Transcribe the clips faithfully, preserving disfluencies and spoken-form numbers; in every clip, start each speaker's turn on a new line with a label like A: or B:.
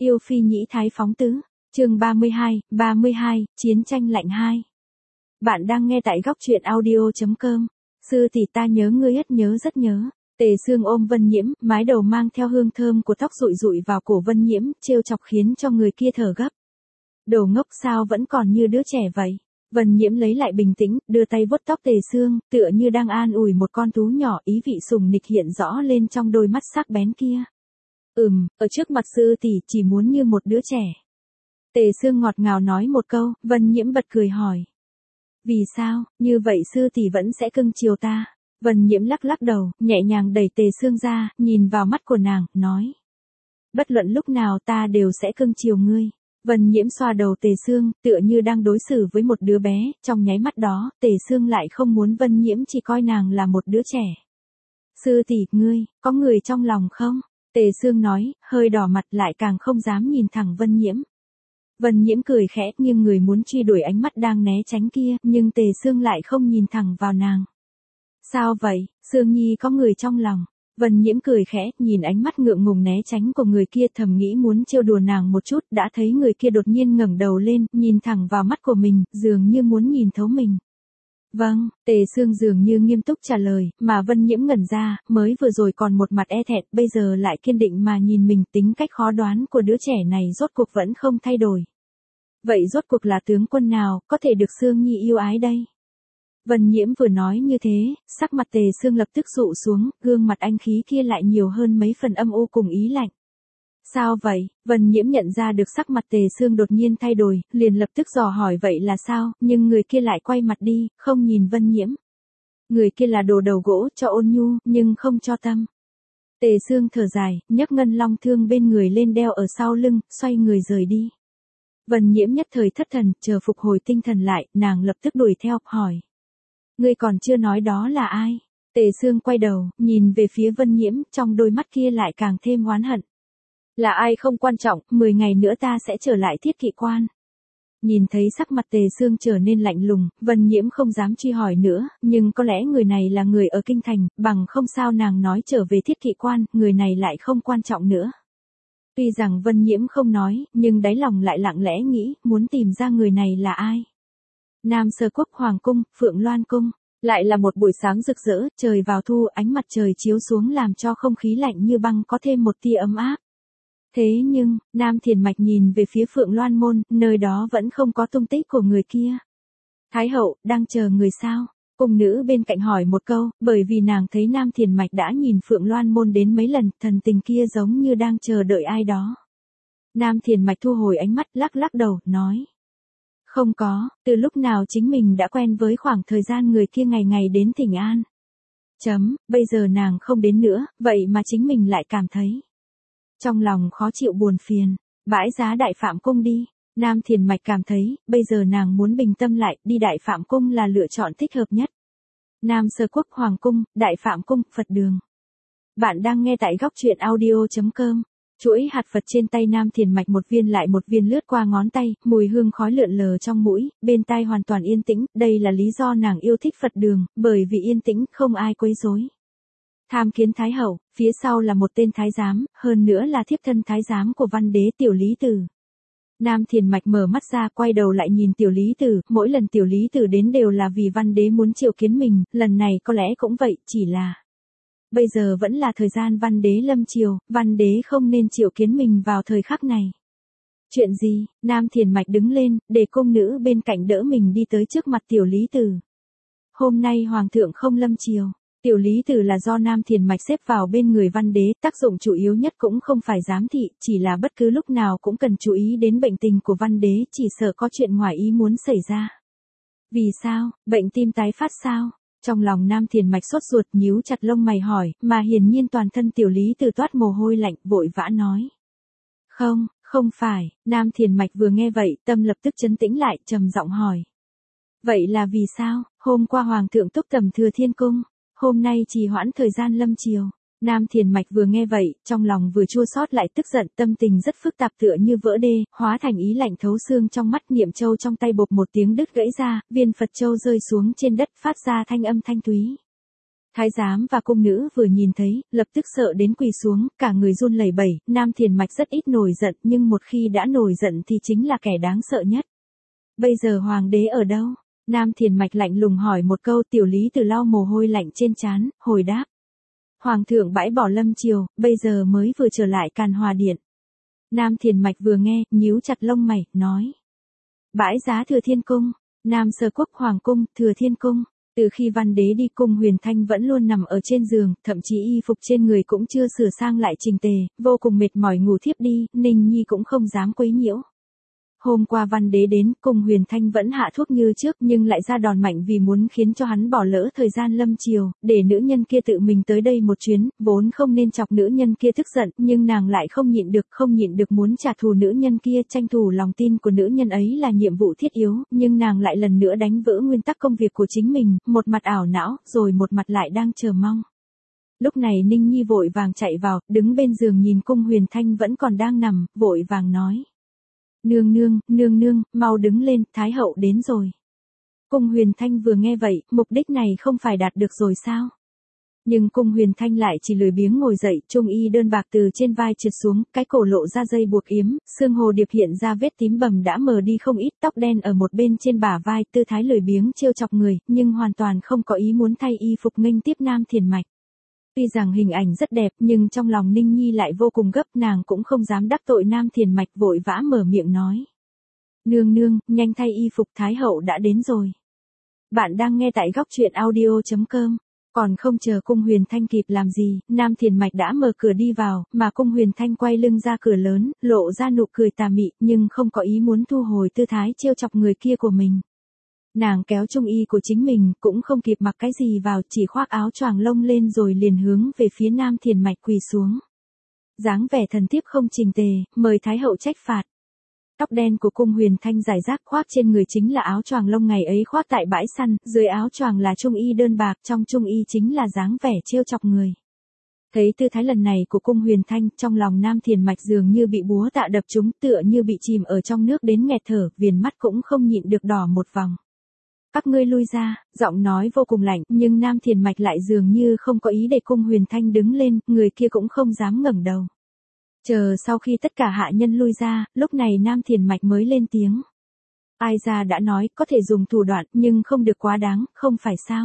A: Yêu phi nhĩ thái phóng tứ, chương ba mươi hai, ba mươi hai, chiến tranh lạnh hai. Bạn đang nghe tại góc truyện audio.com. Sư tỷ ta nhớ ngươi hết nhớ rất nhớ. Tề Sương ôm Vân Nhiễm, mái đầu mang theo hương thơm của tóc rụi rụi vào cổ Vân Nhiễm, trêu chọc khiến cho người kia thở gấp. Đồ ngốc sao vẫn còn như đứa trẻ vậy. Vân Nhiễm lấy lại bình tĩnh, đưa tay vuốt tóc Tề Sương, tựa như đang an ủi một con thú nhỏ, ý vị sùng nịch hiện rõ lên trong đôi mắt sắc bén kia. Ừm, ở trước mặt sư tỷ chỉ muốn như một đứa trẻ. Tề Sương ngọt ngào nói một câu, Vân Nhiễm bật cười hỏi. Vì sao, như vậy sư tỷ vẫn sẽ cưng chiều ta? Vân Nhiễm lắc lắc đầu, nhẹ nhàng đẩy Tề Sương ra, nhìn vào mắt của nàng, nói. Bất luận lúc nào ta đều sẽ cưng chiều ngươi. Vân Nhiễm xoa đầu Tề Sương, tựa như đang đối xử với một đứa bé, trong nháy mắt đó, Tề Sương lại không muốn Vân Nhiễm chỉ coi nàng là một đứa trẻ. Sư tỷ, ngươi, có người trong lòng không? Tề Sương nói, hơi đỏ mặt lại càng không dám nhìn thẳng Vân Nhiễm. Vân Nhiễm cười khẽ, nhưng người muốn truy đuổi ánh mắt đang né tránh kia, nhưng Tề Sương lại không nhìn thẳng vào nàng. Sao vậy, Sương Nhi có người trong lòng? Vân Nhiễm cười khẽ, nhìn ánh mắt ngượng ngùng né tránh của người kia, thầm nghĩ muốn trêu đùa nàng một chút, đã thấy người kia đột nhiên ngẩng đầu lên, nhìn thẳng vào mắt của mình, dường như muốn nhìn thấu mình. Vâng, Tề Sương dường như nghiêm túc trả lời, mà Vân Nhiễm ngẩn ra, mới vừa rồi còn một mặt e thẹn, bây giờ lại kiên định mà nhìn mình, tính cách khó đoán của đứa trẻ này rốt cuộc vẫn không thay đổi. Vậy rốt cuộc là tướng quân nào, có thể được Sương Nhi yêu ái đây? Vân Nhiễm vừa nói như thế, sắc mặt Tề Sương lập tức dụ xuống, gương mặt anh khí kia lại nhiều hơn mấy phần âm u cùng ý lạnh. Sao vậy? Vân Nhiễm nhận ra được sắc mặt Tề Sương đột nhiên thay đổi, liền lập tức dò hỏi vậy là sao, nhưng người kia lại quay mặt đi, không nhìn Vân Nhiễm. Người kia là đồ đầu gỗ, cho ôn nhu, nhưng không cho tâm. Tề Sương thở dài, nhấc ngân long thương bên người lên đeo ở sau lưng, xoay người rời đi. Vân Nhiễm nhất thời thất thần, chờ phục hồi tinh thần lại, nàng lập tức đuổi theo, hỏi. Ngươi còn chưa nói đó là ai? Tề Sương quay đầu, nhìn về phía Vân Nhiễm, trong đôi mắt kia lại càng thêm oán hận. Là ai không quan trọng, mười ngày nữa ta sẽ trở lại Thiết Kỵ Quan. Nhìn thấy sắc mặt Tề Sương trở nên lạnh lùng, Vân Nhiễm không dám truy hỏi nữa, nhưng có lẽ người này là người ở Kinh Thành, bằng không sao nàng nói trở về Thiết Kỵ Quan, người này lại không quan trọng nữa. Tuy rằng Vân Nhiễm không nói, nhưng đáy lòng lại lặng lẽ nghĩ, muốn tìm ra người này là ai. Nam Sơ Quốc Hoàng Cung, Phượng Loan Cung. Lại là một buổi sáng rực rỡ, trời vào thu, ánh mặt trời chiếu xuống làm cho không khí lạnh như băng có thêm một tia ấm áp. Thế nhưng, Nam Thiền Mạch nhìn về phía Phượng Loan Môn, nơi đó vẫn không có tung tích của người kia. Thái hậu, đang chờ người sao? Cung nữ bên cạnh hỏi một câu, bởi vì nàng thấy Nam Thiền Mạch đã nhìn Phượng Loan Môn đến mấy lần, thần tình kia giống như đang chờ đợi ai đó. Nam Thiền Mạch thu hồi ánh mắt, lắc lắc đầu, nói. Không có, từ lúc nào chính mình đã quen với khoảng thời gian người kia ngày ngày đến Thỉnh An. Chấm, bây giờ nàng không đến nữa, vậy mà chính mình lại cảm thấy. Trong lòng khó chịu buồn phiền, bãi giá Đại Phạm Cung đi. Nam Thiền Mạch cảm thấy, bây giờ nàng muốn bình tâm lại, đi Đại Phạm Cung là lựa chọn thích hợp nhất. Nam Sơ Quốc Hoàng Cung, Đại Phạm Cung, Phật Đường. Bạn đang nghe tại góc truyện audio.com. Chuỗi hạt Phật trên tay Nam Thiền Mạch một viên lại một viên lướt qua ngón tay, mùi hương khói lượn lờ trong mũi, bên tai hoàn toàn yên tĩnh, đây là lý do nàng yêu thích Phật Đường, bởi vì yên tĩnh, không ai quấy rối. Tham kiến Thái hậu, phía sau là một tên thái giám, hơn nữa là thiếp thân thái giám của Văn Đế Tiểu Lý Tử. Nam Thiền Mạch mở mắt ra, quay đầu lại nhìn Tiểu Lý Tử, mỗi lần Tiểu Lý Tử đến đều là vì Văn Đế muốn triệu kiến mình, lần này có lẽ cũng vậy, chỉ là bây giờ vẫn là thời gian Văn Đế lâm triều, Văn Đế không nên triệu kiến mình vào thời khắc này. Chuyện gì? Nam Thiền Mạch đứng lên, để cung nữ bên cạnh đỡ mình đi tới trước mặt Tiểu Lý Tử. Hôm nay Hoàng thượng không lâm triều. Tiểu Lý Tử là do Nam Thiền Mạch xếp vào bên người Văn Đế, tác dụng chủ yếu nhất cũng không phải giám thị, chỉ là bất cứ lúc nào cũng cần chú ý đến bệnh tình của Văn Đế, chỉ sợ có chuyện ngoài ý muốn xảy ra. Vì sao? Bệnh tim tái phát sao? Trong lòng Nam Thiền Mạch sốt ruột, nhíu chặt lông mày hỏi, mà hiển nhiên toàn thân Tiểu Lý Tử toát mồ hôi lạnh, vội vã nói. Không, không phải. Nam Thiền Mạch vừa nghe vậy, tâm lập tức trấn tĩnh lại, trầm giọng hỏi. Vậy là vì sao? Hôm qua Hoàng thượng túc tầm Thừa Thiên Cung, hôm nay trì hoãn thời gian lâm triều. Nam Thiền Mạch vừa nghe vậy, trong lòng vừa chua xót lại tức giận, tâm tình rất phức tạp tựa như vỡ đê, hóa thành ý lạnh thấu xương trong mắt, niệm châu trong tay bộp một tiếng đứt gãy ra, viên Phật châu rơi xuống trên đất, phát ra thanh âm thanh thúy. Thái giám và cung nữ vừa nhìn thấy, lập tức sợ đến quỳ xuống, cả người run lẩy bẩy. Nam Thiền Mạch rất ít nổi giận, nhưng một khi đã nổi giận thì chính là kẻ đáng sợ nhất. Bây giờ hoàng đế ở đâu? Nam Thiền Mạch lạnh lùng hỏi một câu. Tiểu Lý Tử lau mồ hôi lạnh trên trán, hồi đáp. Hoàng thượng bãi bỏ Lâm Triều, bây giờ mới vừa trở lại Càn Hòa Điện. Nam Thiền Mạch vừa nghe, nhíu chặt lông mày, nói. Bãi giá Thừa Thiên Cung, Nam Sở Quốc Hoàng Cung, Thừa Thiên Cung. Từ khi Văn Đế đi cung, Huyền Thanh vẫn luôn nằm ở trên giường, thậm chí y phục trên người cũng chưa sửa sang lại chỉnh tề, vô cùng mệt mỏi ngủ thiếp đi, Ninh Nhi cũng không dám quấy nhiễu. Hôm qua Văn Đế đến, cung Huyền Thanh vẫn hạ thuốc như trước nhưng lại ra đòn mạnh vì muốn khiến cho hắn bỏ lỡ thời gian lâm triều, để nữ nhân kia tự mình tới đây một chuyến, vốn không nên chọc nữ nhân kia tức giận, nhưng nàng lại không nhịn được, không nhịn được muốn trả thù nữ nhân kia, tranh thủ lòng tin của nữ nhân ấy là nhiệm vụ thiết yếu, nhưng nàng lại lần nữa đánh vỡ nguyên tắc công việc của chính mình, một mặt ảo não, rồi một mặt lại đang chờ mong. Lúc này Ninh Nhi vội vàng chạy vào, đứng bên giường nhìn cung Huyền Thanh vẫn còn đang nằm, vội vàng nói. Nương nương, nương nương, mau đứng lên, Thái hậu đến rồi. Cung Huyền Thanh vừa nghe vậy, mục đích này không phải đạt được rồi sao? Nhưng cung Huyền Thanh lại chỉ lười biếng ngồi dậy, trung y đơn bạc từ trên vai trượt xuống, cái cổ lộ ra dây buộc yếm, xương hồ điệp hiện ra vết tím bầm đã mờ đi không ít, tóc đen ở một bên trên bả vai, tư thái lười biếng trêu chọc người, nhưng hoàn toàn không có ý muốn thay y phục nghênh tiếp Nam Thiền Mạch. Tuy rằng hình ảnh rất đẹp nhưng trong lòng Ninh Nhi lại vô cùng gấp, nàng cũng không dám đắc tội Nam Thiền Mạch, vội vã mở miệng nói. Nương nương, nhanh thay y phục, Thái hậu đã đến rồi. Bạn đang nghe tại góc truyện audio chấm com. Còn không chờ cung Huyền Thanh kịp làm gì, Nam Thiền Mạch đã mở cửa đi vào, mà cung Huyền Thanh quay lưng ra cửa lớn, lộ ra nụ cười tà mị, nhưng không có ý muốn thu hồi tư thái trêu chọc người kia của mình. Nàng kéo trung y của chính mình, cũng không kịp mặc cái gì vào, chỉ khoác áo choàng lông lên rồi liền hướng về phía Nam Thiền Mạch quỳ xuống. Dáng vẻ thần thiếp không chỉnh tề, mời Thái hậu trách phạt. Tóc đen của cung Huyền Thanh rải rác, khoác trên người chính là áo choàng lông ngày ấy khoác tại bãi săn, dưới áo choàng là trung y đơn bạc, trong trung y chính là dáng vẻ trêu chọc người. Thấy tư thái lần này của cung Huyền Thanh, trong lòng Nam Thiền Mạch dường như bị búa tạ đập trúng, tựa như bị chìm ở trong nước đến nghẹt thở, viền mắt cũng không nhịn được đỏ một vòng. Các ngươi lui ra, giọng nói vô cùng lạnh, nhưng Nam Thiền Mạch lại dường như không có ý để cung Huyền Thanh đứng lên, người kia cũng không dám ngẩng đầu. Chờ sau khi tất cả hạ nhân lui ra, lúc này Nam Thiền Mạch mới lên tiếng. Ai ra đã nói, có thể dùng thủ đoạn, nhưng không được quá đáng, không phải sao?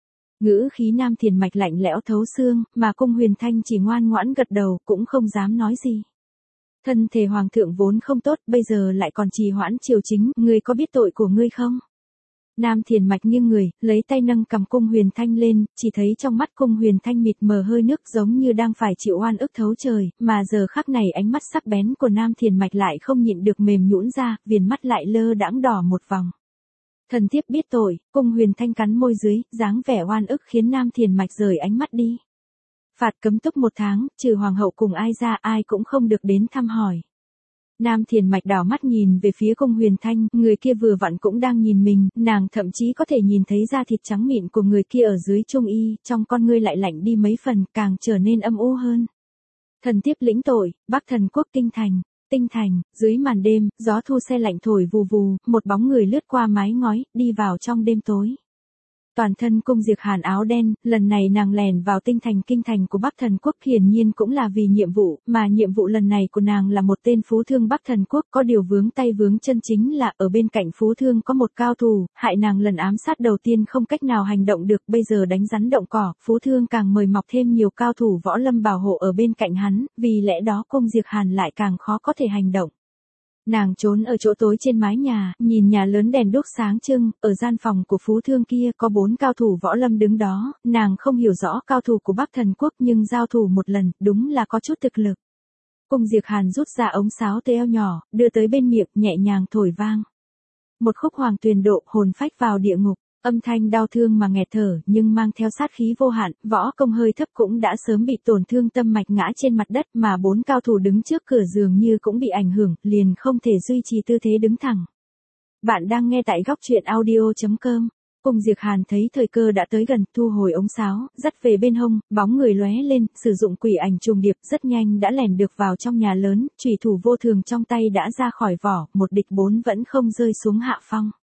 A: Ngữ khí Nam Thiền Mạch lạnh lẽo thấu xương, mà cung Huyền Thanh chỉ ngoan ngoãn gật đầu, cũng không dám nói gì. Thân thể hoàng thượng vốn không tốt, bây giờ lại còn trì hoãn triều chính, ngươi có biết tội của ngươi không? Nam Thiền Mạch nghiêng người, lấy tay nâng cầm cung Huyền Thanh lên, chỉ thấy trong mắt cung Huyền Thanh mịt mờ hơi nước giống như đang phải chịu oan ức thấu trời, mà giờ khắc này ánh mắt sắc bén của Nam Thiền Mạch lại không nhịn được mềm nhũn ra, viền mắt lại lơ đãng đỏ một vòng. Thần thiếp biết tội, cung Huyền Thanh cắn môi dưới, dáng vẻ oan ức khiến Nam Thiền Mạch rời ánh mắt đi. Phạt cấm túc một tháng, trừ hoàng hậu cùng ai ra ai cũng không được đến thăm hỏi. Nam Thiền Mạch đảo mắt nhìn về phía cung Huyền Thanh, người kia vừa vặn cũng đang nhìn mình, nàng thậm chí có thể nhìn thấy da thịt trắng mịn của người kia ở dưới trung y, trong con ngươi lại lạnh đi mấy phần, càng trở nên âm u hơn. Thần thiếp lĩnh tội, Bắc Thần Quốc Kinh Thành. Tinh thành, dưới màn đêm, gió thu se lạnh thổi vù vù, một bóng người lướt qua mái ngói, đi vào trong đêm tối. Toàn thân cung Diệp Hàn áo đen, lần này nàng lèn vào tinh thành kinh thành của Bắc Thần Quốc hiển nhiên cũng là vì nhiệm vụ, mà nhiệm vụ lần này của nàng là một tên phú thương Bắc Thần Quốc, có điều vướng tay vướng chân chính là ở bên cạnh phú thương có một cao thủ, hại nàng lần ám sát đầu tiên không cách nào hành động được, bây giờ đánh rắn động cỏ, phú thương càng mời mọc thêm nhiều cao thủ võ lâm bảo hộ ở bên cạnh hắn, vì lẽ đó cung Diệp Hàn lại càng khó có thể hành động. Nàng trốn ở chỗ tối trên mái nhà, nhìn nhà lớn đèn đuốc sáng trưng, ở gian phòng của phú thương kia có bốn cao thủ võ lâm đứng đó, nàng không hiểu rõ cao thủ của Bắc Thần Quốc nhưng giao thủ một lần, đúng là có chút thực lực. Cung Diệp Hàn rút ra ống sáo từ eo nhỏ, đưa tới bên miệng, nhẹ nhàng thổi vang. Một khúc hoàng tuyền độ, hồn phách vào địa ngục. Âm thanh đau thương mà nghẹt thở, nhưng mang theo sát khí vô hạn, võ công hơi thấp cũng đã sớm bị tổn thương tâm mạch ngã trên mặt đất, mà bốn cao thủ đứng trước cửa dường như cũng bị ảnh hưởng, liền không thể duy trì tư thế đứng thẳng. Bạn đang nghe tại góc truyện audio chấm com. Cung Diệp Hàn thấy thời cơ đã tới gần, thu hồi ống sáo, dắt về bên hông, bóng người lóe lên, sử dụng quỷ ảnh trùng điệp, rất nhanh đã lẻn được vào trong nhà lớn, chủy thủ vô thường trong tay đã ra khỏi vỏ, một địch bốn vẫn không rơi xuống hạ phong.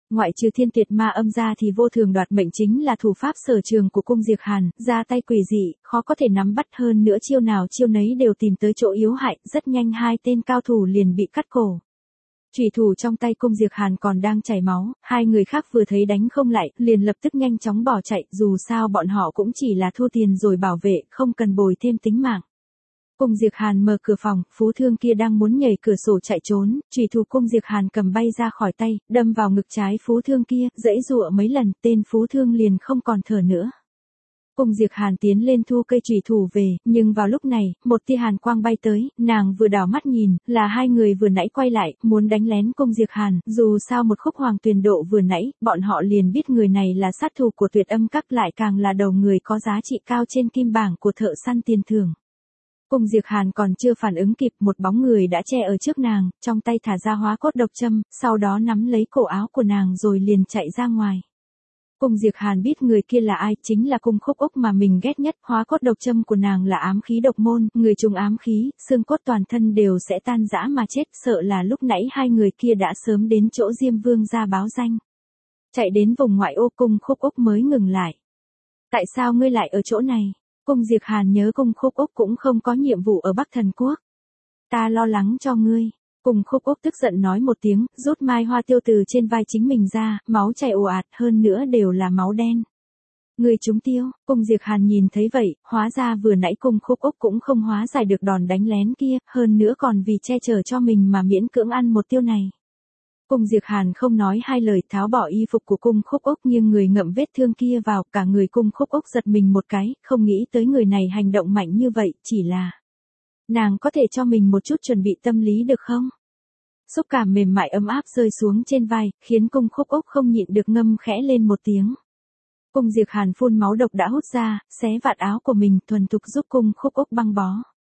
A: Ngoại trừ thiên tuyệt ma âm ra thì vô thường đoạt mệnh chính là thủ pháp sở trường của cung Diệp Hàn, ra tay quỷ dị, khó có thể nắm bắt, hơn nữa chiêu nào chiêu nấy đều tìm tới chỗ yếu hại, rất nhanh hai tên cao thủ liền bị cắt cổ. Chủy thủ trong tay cung Diệp Hàn còn đang chảy máu, hai người khác vừa thấy đánh không lại, liền lập tức nhanh chóng bỏ chạy, dù sao bọn họ cũng chỉ là thua tiền rồi bảo vệ, không cần bồi thêm tính mạng. Cung Diệp Hàn mở cửa phòng, phú thương kia đang muốn nhảy cửa sổ chạy trốn, chủy thủ cung Diệp Hàn cầm bay ra khỏi tay, đâm vào ngực trái phú thương kia, giãy giụa mấy lần, tên phú thương liền không còn thở nữa. Cung Diệp Hàn tiến lên thu cây chủy thủ về, nhưng vào lúc này, một tia hàn quang bay tới, nàng vừa đảo mắt nhìn, là hai người vừa nãy quay lại, muốn đánh lén cung Diệp Hàn, dù sao một khúc hoàng tuyền độ vừa nãy, bọn họ liền biết người này là sát thủ của Tuyệt Âm Các, lại càng là đầu người có giá trị cao trên kim bảng của thợ săn tiền thưởng. Cung Diệp Hàn còn chưa phản ứng kịp, một bóng người đã che ở trước nàng, trong tay thả ra hóa cốt độc châm, sau đó nắm lấy cổ áo của nàng rồi liền chạy ra ngoài. Cung Diệp Hàn biết người kia là ai, chính là Cung Khúc Úc mà mình ghét nhất, hóa cốt độc châm của nàng là ám khí độc môn, người trùng ám khí, xương cốt toàn thân đều sẽ tan rã mà chết, sợ là lúc nãy hai người kia đã sớm đến chỗ Diêm Vương gia báo danh. Chạy đến vùng ngoại ô, Cung Khúc Úc mới ngừng lại. Tại sao ngươi lại ở chỗ này? Cung Diệp Hàn nhớ Cung Khúc Úc cũng không có nhiệm vụ ở Bắc Thần Quốc. Ta lo lắng cho ngươi. Cung Khúc Úc tức giận nói một tiếng, rút mai hoa tiêu từ trên vai chính mình ra, máu chảy ồ ạt, hơn nữa đều là máu đen. Ngươi trúng tiêu, Cung Diệp Hàn nhìn thấy vậy, hóa ra vừa nãy Cung Khúc Úc cũng không hóa giải được đòn đánh lén kia, hơn nữa còn vì che chở cho mình mà miễn cưỡng ăn một tiêu này. Cung Diệp Hàn không nói hai lời, tháo bỏ y phục của Cung Khúc Úc, nhưng người ngậm vết thương kia vào, cả người Cung Khúc Úc giật mình một cái, không nghĩ tới người này hành động mạnh như vậy, chỉ là nàng có thể cho mình một chút chuẩn bị tâm lý được không? Xúc cảm mềm mại ấm áp rơi xuống trên vai, khiến Cung Khúc Úc không nhịn được ngâm khẽ lên một tiếng. Cung Diệp Hàn phun máu độc đã hút ra, xé vạt áo của mình, thuần thục giúp Cung Khúc Úc băng bó.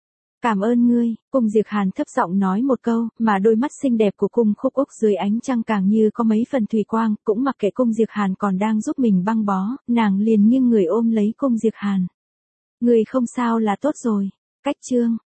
A: Cảm ơn ngươi, Cung Diệp Hàn thấp giọng nói một câu, mà đôi mắt xinh đẹp của Cung Khúc Úc dưới ánh trăng càng như có mấy phần thủy quang, cũng mặc kệ Cung Diệp Hàn còn đang giúp mình băng bó, nàng liền nghiêng người ôm lấy Cung Diệp Hàn. Ngươi không sao là tốt rồi. Cách chương